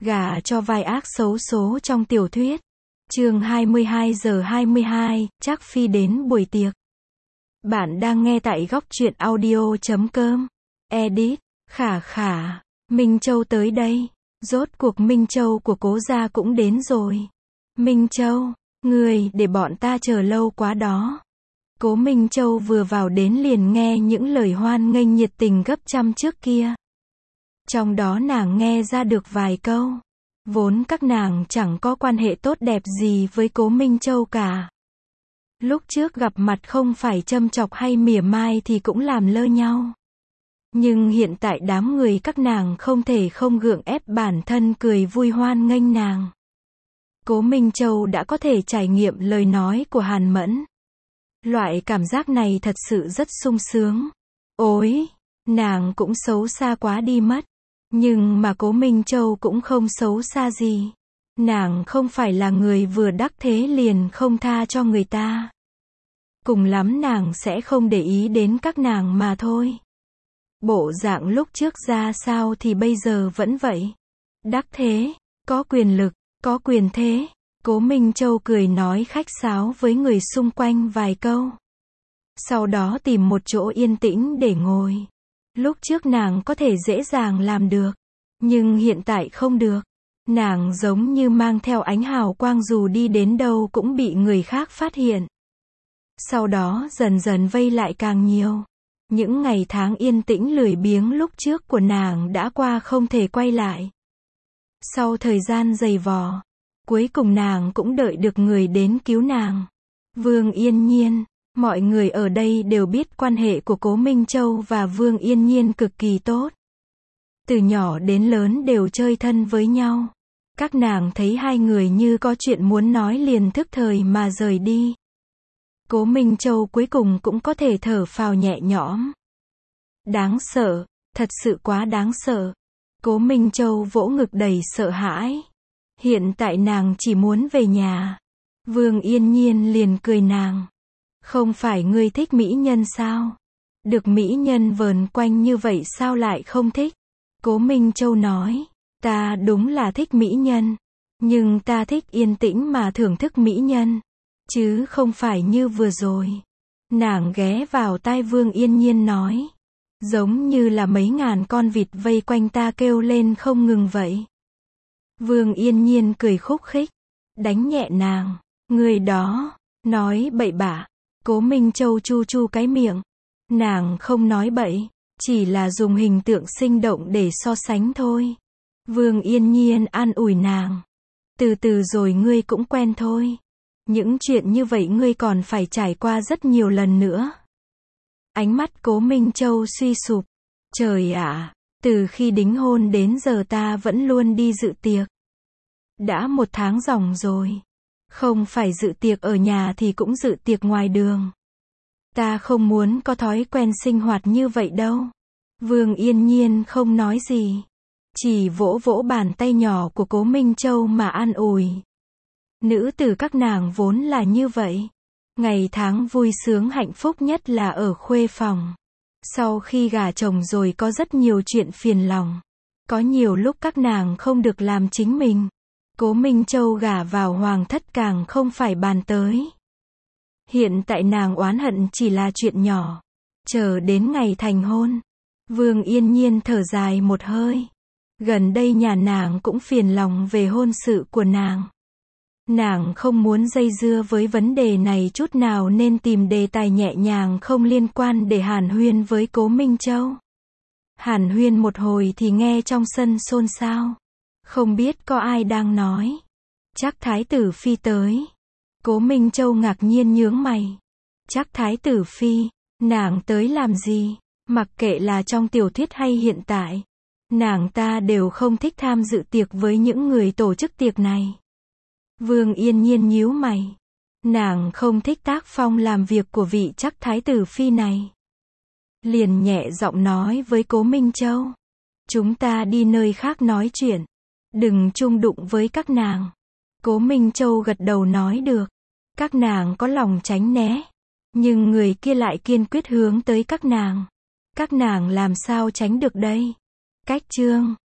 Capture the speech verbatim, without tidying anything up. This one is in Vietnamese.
Gả cho vai ác xấu số trong tiểu thuyết. Chương hai mươi hai giờ hai mươi hai, Trác Phi đến buổi tiệc. Bạn đang nghe tại góc truyện audio chấm com. Edit, khả khả, Minh Châu tới đây. Rốt cuộc Minh Châu của Cố gia cũng đến rồi. Minh Châu, người để bọn ta chờ lâu quá đó. Cố Minh Châu vừa vào đến liền nghe những lời hoan nghênh nhiệt tình gấp trăm trước kia. Trong đó nàng nghe ra được vài câu. Vốn các nàng chẳng có quan hệ tốt đẹp gì với Cố Minh Châu cả. Lúc trước gặp mặt không phải châm chọc hay mỉa mai thì cũng làm lơ nhau. Nhưng hiện tại đám người các nàng không thể không gượng ép bản thân cười vui hoan nghênh nàng. Cố Minh Châu đã có thể trải nghiệm lời nói của Hàn Mẫn. Loại cảm giác này thật sự rất sung sướng. Ôi, nàng cũng xấu xa quá đi mất. Nhưng mà Cố Minh Châu cũng không xấu xa gì. Nàng không phải là người vừa đắc thế liền không tha cho người ta. Cùng lắm nàng sẽ không để ý đến các nàng mà thôi. Bộ dạng lúc trước ra sao thì bây giờ vẫn vậy. Đắc thế, có quyền lực, có quyền thế. Cố Minh Châu cười nói khách sáo với người xung quanh vài câu. Sau đó tìm một chỗ yên tĩnh để ngồi. Lúc trước nàng có thể dễ dàng làm được. Nhưng hiện tại không được. Nàng giống như mang theo ánh hào quang dù đi đến đâu cũng bị người khác phát hiện. Sau đó dần dần vây lại càng nhiều. Những ngày tháng yên tĩnh lười biếng lúc trước của nàng đã qua không thể quay lại. Sau thời gian dày vò, cuối cùng nàng cũng đợi được người đến cứu nàng. Vương Yên Nhiên. Mọi người ở đây đều biết quan hệ của Cố Minh Châu và Vương Yên Nhiên cực kỳ tốt. Từ nhỏ đến lớn đều chơi thân với nhau. Các nàng thấy hai người như có chuyện muốn nói liền thức thời mà rời đi. Cố Minh Châu cuối cùng cũng có thể thở phào nhẹ nhõm. Đáng sợ, thật sự quá đáng sợ. Cố Minh Châu vỗ ngực đầy sợ hãi. Hiện tại nàng chỉ muốn về nhà. Vương Yên Nhiên liền cười nàng. Không phải ngươi thích mỹ nhân sao? Được mỹ nhân vờn quanh như vậy sao lại không thích? Cố Minh Châu nói, ta đúng là thích mỹ nhân. Nhưng ta thích yên tĩnh mà thưởng thức mỹ nhân. Chứ không phải như vừa rồi. Nàng ghé vào tai Vương Yên Nhiên nói. Giống như là mấy ngàn con vịt vây quanh ta kêu lên không ngừng vậy. Vương Yên Nhiên cười khúc khích. Đánh nhẹ nàng. Người đó, nói bậy bạ. Cố Minh Châu chu chu cái miệng. Nàng không nói bậy. Chỉ là dùng hình tượng sinh động để so sánh thôi. Vương Yên Nhiên an ủi nàng. Từ từ rồi ngươi cũng quen thôi. Những chuyện như vậy ngươi còn phải trải qua rất nhiều lần nữa. Ánh mắt Cố Minh Châu suy sụp. Trời ạ, từ khi đính hôn đến giờ ta vẫn luôn đi dự tiệc. Đã một tháng ròng rồi. Không phải dự tiệc ở nhà thì cũng dự tiệc ngoài đường. Ta không muốn có thói quen sinh hoạt như vậy đâu. Vương Yên Nhiên không nói gì. Chỉ vỗ vỗ bàn tay nhỏ của Cố Minh Châu mà an ủi. Nữ tử các nàng vốn là như vậy. Ngày tháng vui sướng hạnh phúc nhất là ở khuê phòng. Sau khi gả chồng rồi có rất nhiều chuyện phiền lòng. Có nhiều lúc các nàng không được làm chính mình. Cố Minh Châu gả vào hoàng thất càng không phải bàn tới. Hiện tại nàng oán hận chỉ là chuyện nhỏ. Chờ đến ngày thành hôn. Vương Yên Nhiên thở dài một hơi. Gần đây nhà nàng cũng phiền lòng về hôn sự của nàng. Nàng không muốn dây dưa với vấn đề này chút nào nên tìm đề tài nhẹ nhàng không liên quan để hàn huyên với Cố Minh Châu. Hàn huyên một hồi thì nghe trong sân xôn xao. Không biết có ai đang nói. Chắc Thái tử Phi tới. Cố Minh Châu ngạc nhiên nhướng mày. Chắc Thái tử Phi, nàng tới làm gì? Mặc kệ là trong tiểu thuyết hay hiện tại. Nàng ta đều không thích tham dự tiệc với những người tổ chức tiệc này. Vương Yên Nhiên nhíu mày. Nàng không thích tác phong làm việc của vị Chắc Thái tử Phi này. Liền nhẹ giọng nói với Cố Minh Châu. Chúng ta đi nơi khác nói chuyện. Đừng chung đụng với các nàng. Cố Minh Châu gật đầu nói được. Các nàng có lòng tránh né. Nhưng người kia lại kiên quyết hướng tới các nàng. Các nàng làm sao tránh được đây? Cách chương